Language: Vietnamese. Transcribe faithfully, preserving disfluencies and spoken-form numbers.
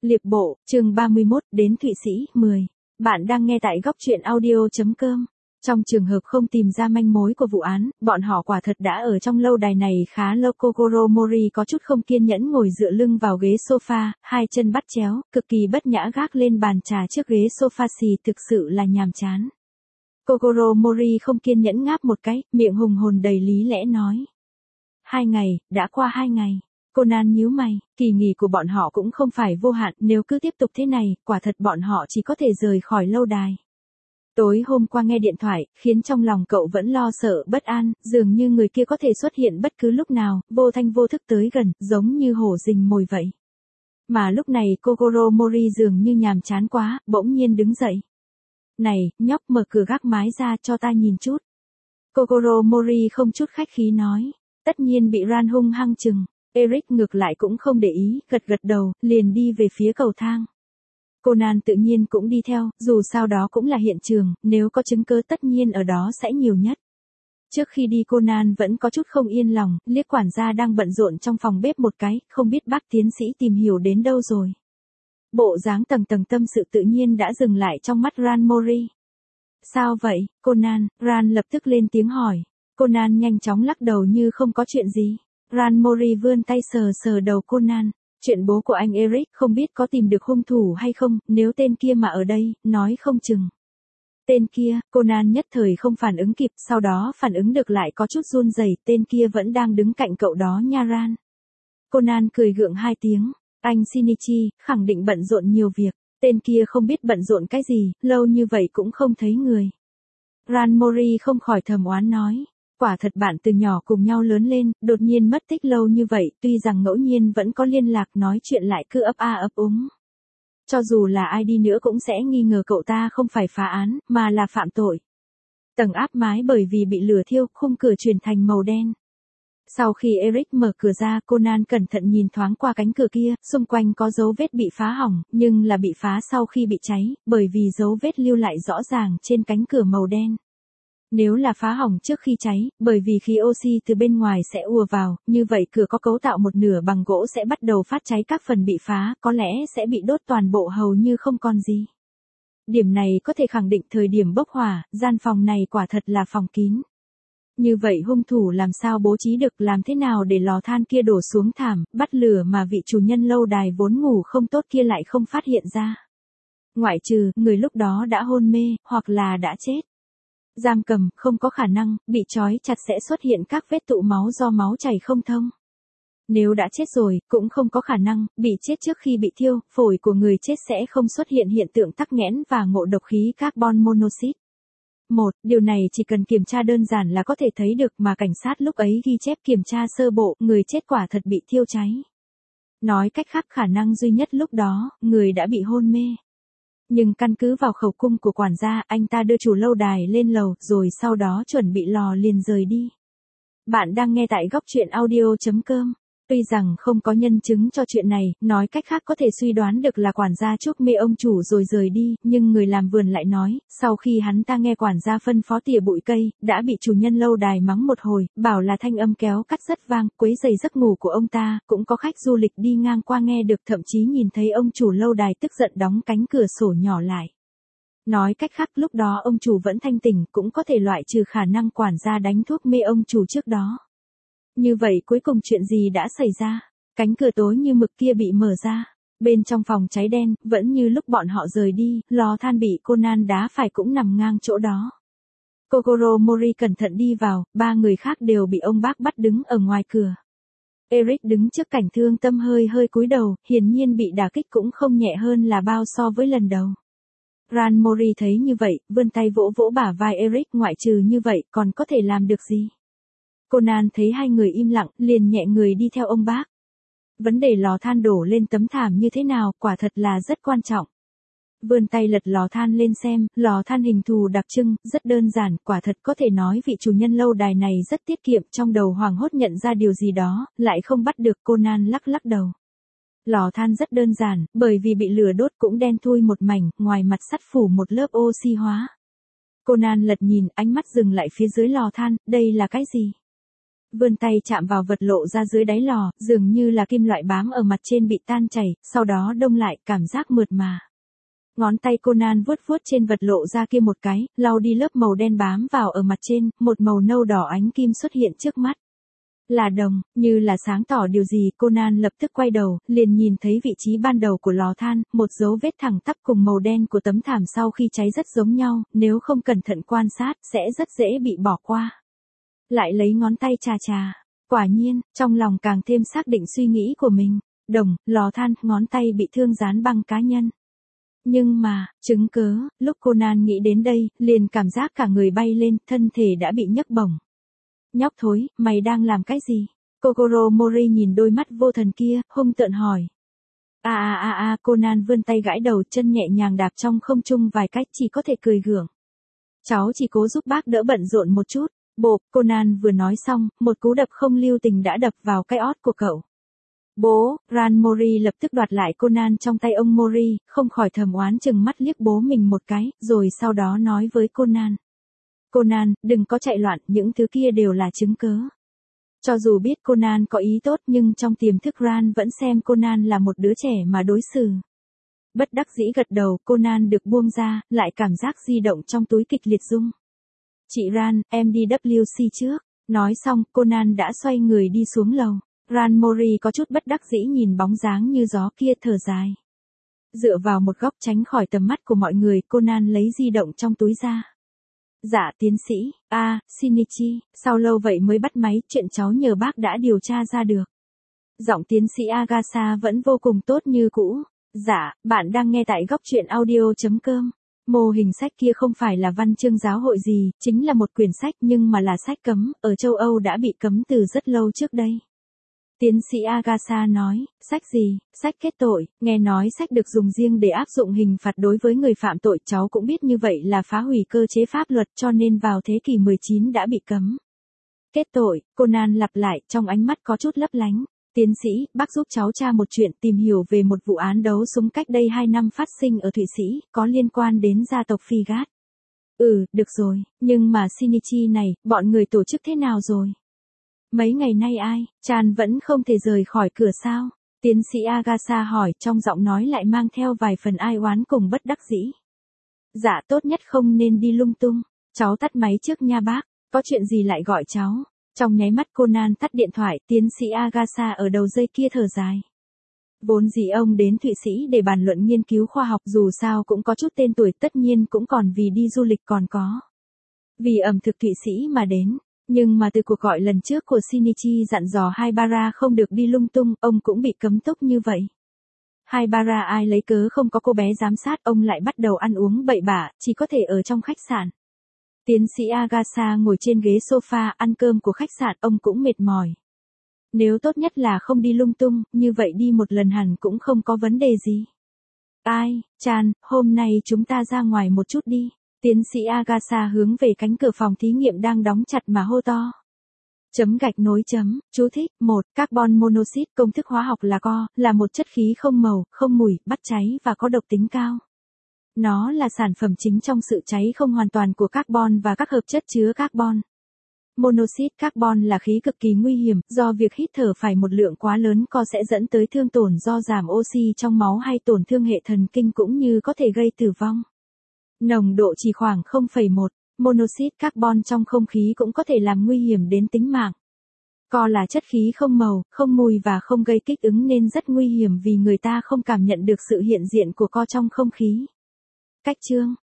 Liệp bộ, chương ba mươi mốt, đến Thụy Sĩ, mười. Bạn đang nghe tại góc truyện audio.com. Trong trường hợp không tìm ra manh mối của vụ án, bọn họ quả thật đã ở trong lâu đài này khá lâu. Kogoro Mori có chút không kiên nhẫn ngồi dựa lưng vào ghế sofa, hai chân bắt chéo, cực kỳ bất nhã gác lên bàn trà trước ghế sofa xì, thực sự là nhàm chán. Kogoro Mori không kiên nhẫn ngáp một cái, miệng hùng hồn đầy lý lẽ nói. Hai ngày, đã qua hai ngày. Conan nhíu mày, kỳ nghỉ của bọn họ cũng không phải vô hạn, nếu cứ tiếp tục thế này, quả thật bọn họ chỉ có thể rời khỏi lâu đài. Tối hôm qua nghe điện thoại, khiến trong lòng cậu vẫn lo sợ bất an, dường như người kia có thể xuất hiện bất cứ lúc nào, vô thanh vô thức tới gần, giống như hổ rình mồi vậy. Mà lúc này Kogoro Mori dường như nhàm chán quá, bỗng nhiên đứng dậy. Này, nhóc, mở cửa gác mái ra cho ta nhìn chút. Kogoro Mori không chút khách khí nói, tất nhiên bị Ran hung hăng chừng. Eric ngược lại cũng không để ý, gật gật đầu, liền đi về phía cầu thang. Conan tự nhiên cũng đi theo, dù sao đó cũng là hiện trường, nếu có chứng cứ tất nhiên ở đó sẽ nhiều nhất. Trước khi đi Conan vẫn có chút không yên lòng, liếc quản gia đang bận rộn trong phòng bếp một cái, không biết bác tiến sĩ tìm hiểu đến đâu rồi. Bộ dáng tầng tầng tâm sự tự nhiên đã dừng lại trong mắt Ran Mori. Sao vậy, Conan? Ran lập tức lên tiếng hỏi. Conan nhanh chóng lắc đầu như không có chuyện gì. Ran Mori vươn tay sờ sờ đầu Conan. Chuyện bố của anh Eric không biết có tìm được hung thủ hay không, nếu tên kia mà ở đây, nói không chừng. Tên kia, Conan nhất thời không phản ứng kịp, sau đó phản ứng được lại có chút run rẩy, tên kia vẫn đang đứng cạnh cậu đó nha Ran. Conan cười gượng hai tiếng, anh Shinichi, khẳng định bận rộn nhiều việc, tên kia không biết bận rộn cái gì, lâu như vậy cũng không thấy người. Ran Mori không khỏi thầm oán nói. Quả thật bạn từ nhỏ cùng nhau lớn lên, đột nhiên mất tích lâu như vậy, tuy rằng ngẫu nhiên vẫn có liên lạc nói chuyện lại cứ ấp a ấp úng. Cho dù là ai đi nữa cũng sẽ nghi ngờ cậu ta không phải phá án, mà là phạm tội. Tầng áp mái bởi vì bị lửa thiêu, khung cửa chuyển thành màu đen. Sau khi Eric mở cửa ra, Conan cẩn thận nhìn thoáng qua cánh cửa kia, xung quanh có dấu vết bị phá hỏng, nhưng là bị phá sau khi bị cháy, bởi vì dấu vết lưu lại rõ ràng trên cánh cửa màu đen. Nếu là phá hỏng trước khi cháy, bởi vì khí oxy từ bên ngoài sẽ ùa vào, như vậy cửa có cấu tạo một nửa bằng gỗ sẽ bắt đầu phát cháy, các phần bị phá, có lẽ sẽ bị đốt toàn bộ hầu như không còn gì. Điểm này có thể khẳng định thời điểm bốc hỏa, gian phòng này quả thật là phòng kín. Như vậy hung thủ làm sao bố trí được, làm thế nào để lò than kia đổ xuống thảm, bắt lửa mà vị chủ nhân lâu đài vốn ngủ không tốt kia lại không phát hiện ra. Ngoại trừ, người lúc đó đã hôn mê, hoặc là đã chết. Giam cầm, không có khả năng, bị trói chặt sẽ xuất hiện các vết tụ máu do máu chảy không thông. Nếu đã chết rồi, cũng không có khả năng, bị chết trước khi bị thiêu, phổi của người chết sẽ không xuất hiện hiện tượng tắc nghẽn và ngộ độc khí carbon monoxide. Một, điều này chỉ cần kiểm tra đơn giản là có thể thấy được, mà cảnh sát lúc ấy ghi chép kiểm tra sơ bộ, người chết quả thật bị thiêu cháy. Nói cách khác, khả năng duy nhất lúc đó, người đã bị hôn mê. Nhưng căn cứ vào khẩu cung của quản gia, anh ta đưa chủ lâu đài lên lầu, rồi sau đó chuẩn bị lò liền rời đi. Bạn đang nghe tại góc truyện audio.com. Tuy rằng không có nhân chứng cho chuyện này, nói cách khác có thể suy đoán được là quản gia chuốc mê ông chủ rồi rời đi, nhưng người làm vườn lại nói, sau khi hắn ta nghe quản gia phân phó tỉa bụi cây, đã bị chủ nhân lâu đài mắng một hồi, bảo là thanh âm kéo cắt rất vang, quấy rầy giấc ngủ của ông ta, cũng có khách du lịch đi ngang qua nghe được, thậm chí nhìn thấy ông chủ lâu đài tức giận đóng cánh cửa sổ nhỏ lại. Nói cách khác lúc đó ông chủ vẫn thanh tỉnh, cũng có thể loại trừ khả năng quản gia đánh thuốc mê ông chủ trước đó. Như vậy cuối cùng chuyện gì đã xảy ra? Cánh cửa tối như mực kia bị mở ra. Bên trong phòng cháy đen, vẫn như lúc bọn họ rời đi, lò than bị Conan đá phải cũng nằm ngang chỗ đó. Kogoro Mori cẩn thận đi vào, ba người khác đều bị ông bác bắt đứng ở ngoài cửa. Eric đứng trước cảnh thương tâm hơi hơi cúi đầu, hiển nhiên bị đả kích cũng không nhẹ hơn là bao so với lần đầu. Ran Mori thấy như vậy, vươn tay vỗ vỗ bả vai Eric, ngoại trừ như vậy, còn có thể làm được gì? Conan thấy hai người im lặng, liền nhẹ người đi theo ông bác. Vấn đề lò than đổ lên tấm thảm như thế nào, quả thật là rất quan trọng. Vươn tay lật lò than lên xem, lò than hình thù đặc trưng, rất đơn giản, quả thật có thể nói vị chủ nhân lâu đài này rất tiết kiệm, trong đầu hoảng hốt nhận ra điều gì đó, lại không bắt được. Conan lắc lắc đầu. Lò than rất đơn giản, bởi vì bị lửa đốt cũng đen thui một mảnh, ngoài mặt sắt phủ một lớp oxy hóa. Conan lật nhìn, ánh mắt dừng lại phía dưới lò than, đây là cái gì? vươn tay chạm vào vật lộ ra dưới đáy lò, dường như là kim loại bám ở mặt trên bị tan chảy, sau đó đông lại, cảm giác mượt mà. Ngón tay Conan vuốt vuốt trên vật lộ ra kia một cái, lau đi lớp màu đen bám vào ở mặt trên, một màu nâu đỏ ánh kim xuất hiện trước mắt. Là đồng, như là sáng tỏ điều gì, Conan lập tức quay đầu, liền nhìn thấy vị trí ban đầu của lò than, một dấu vết thẳng tắp cùng màu đen của tấm thảm sau khi cháy rất giống nhau, nếu không cẩn thận quan sát, sẽ rất dễ bị bỏ qua. Lại lấy ngón tay chà chà. Quả nhiên, trong lòng càng thêm xác định suy nghĩ của mình. Đồng, lò than, ngón tay bị thương dán băng cá nhân. Nhưng mà, chứng cớ, lúc Conan nghĩ đến đây, liền cảm giác cả người bay lên, thân thể đã bị nhấc bổng. Nhóc thối, mày đang làm cái gì? Kogoro Mori nhìn đôi mắt vô thần kia, hung tợn hỏi. A a a a, Conan vươn tay gãi đầu, chân nhẹ nhàng đạp trong không trung vài cách, chỉ có thể cười gượng. Cháu chỉ cố giúp bác đỡ bận rộn một chút. Bộp, Conan vừa nói xong, một cú đập không lưu tình đã đập vào cái ót của cậu. Bố, Ran Mori lập tức đoạt lại Conan trong tay ông Mori, không khỏi thầm oán chừng mắt liếc bố mình một cái, rồi sau đó nói với Conan. Conan, đừng có chạy loạn, những thứ kia đều là chứng cớ. Cho dù biết Conan có ý tốt nhưng trong tiềm thức Ran vẫn xem Conan là một đứa trẻ mà đối xử. Bất đắc dĩ gật đầu, Conan được buông ra, lại cảm giác di động trong túi kịch liệt rung. Chị Ran, em đi W C trước. Nói xong, Conan đã xoay người đi xuống lầu. Ran Mori có chút bất đắc dĩ nhìn bóng dáng như gió kia thở dài. Dựa vào một góc tránh khỏi tầm mắt của mọi người, Conan lấy di động trong túi ra. Dạ tiến sĩ, a, à, Shinichi, sao lâu vậy mới bắt máy, chuyện cháu nhờ bác đã điều tra ra được. Giọng tiến sĩ Agasa vẫn vô cùng tốt như cũ. Dạ, bạn đang nghe tại góc truyện audio chấm com. Mô hình sách kia không phải là văn chương giáo hội gì, chính là một quyển sách nhưng mà là sách cấm, ở châu Âu đã bị cấm từ rất lâu trước đây. Tiến sĩ Agasa nói, sách gì, sách kết tội, nghe nói sách được dùng riêng để áp dụng hình phạt đối với người phạm tội, cháu cũng biết như vậy là phá hủy cơ chế pháp luật cho nên vào thế kỷ mười chín đã bị cấm. Kết tội, Conan lặp lại, trong ánh mắt có chút lấp lánh. Tiến sĩ, bác giúp cháu tra một chuyện, tìm hiểu về một vụ án đấu súng cách đây hai năm phát sinh ở Thụy Sĩ, có liên quan đến gia tộc Figat. Ừ, được rồi, nhưng mà Shinichi này, bọn người tổ chức thế nào rồi? Mấy ngày nay ai, Chan vẫn không thể rời khỏi cửa sao? Tiến sĩ Agasa hỏi, trong giọng nói lại mang theo vài phần ai oán cùng bất đắc dĩ. Dạ tốt nhất không nên đi lung tung, cháu tắt máy trước nha bác, có chuyện gì lại gọi cháu? Trong nháy mắt Conan tắt điện thoại, tiến sĩ Agasa ở đầu dây kia thở dài. Vốn dĩ ông đến Thụy Sĩ để bàn luận nghiên cứu khoa học, dù sao cũng có chút tên tuổi, tất nhiên cũng còn vì đi du lịch còn có. Vì ẩm thực Thụy Sĩ mà đến, nhưng mà từ cuộc gọi lần trước của Shinichi dặn dò Haibara không được đi lung tung, ông cũng bị cấm túc như vậy. Haibara ai lấy cớ không có cô bé giám sát, ông lại bắt đầu ăn uống bậy bạ, chỉ có thể ở trong khách sạn. Tiến sĩ Agasa ngồi trên ghế sofa ăn cơm của khách sạn, ông cũng mệt mỏi. Nếu tốt nhất là không đi lung tung, như vậy đi một lần hẳn cũng không có vấn đề gì. Ai, Chan, hôm nay chúng ta ra ngoài một chút đi. Tiến sĩ Agasa hướng về cánh cửa phòng thí nghiệm đang đóng chặt mà hô to. Chấm gạch nối chấm, chú thích, một, carbon monoxide, công thức hóa học là co, là một chất khí không màu, không mùi, bắt cháy và có độc tính cao. Nó là sản phẩm chính trong sự cháy không hoàn toàn của carbon và các hợp chất chứa carbon. Monoxide carbon là khí cực kỳ nguy hiểm, do việc hít thở phải một lượng quá lớn co sẽ dẫn tới thương tổn do giảm oxy trong máu hay tổn thương hệ thần kinh cũng như có thể gây tử vong. Nồng độ chỉ khoảng không phẩy một, monoxide carbon trong không khí cũng có thể làm nguy hiểm đến tính mạng. Co là chất khí không màu, không mùi và không gây kích ứng nên rất nguy hiểm vì người ta không cảm nhận được sự hiện diện của co trong không khí. Cách chương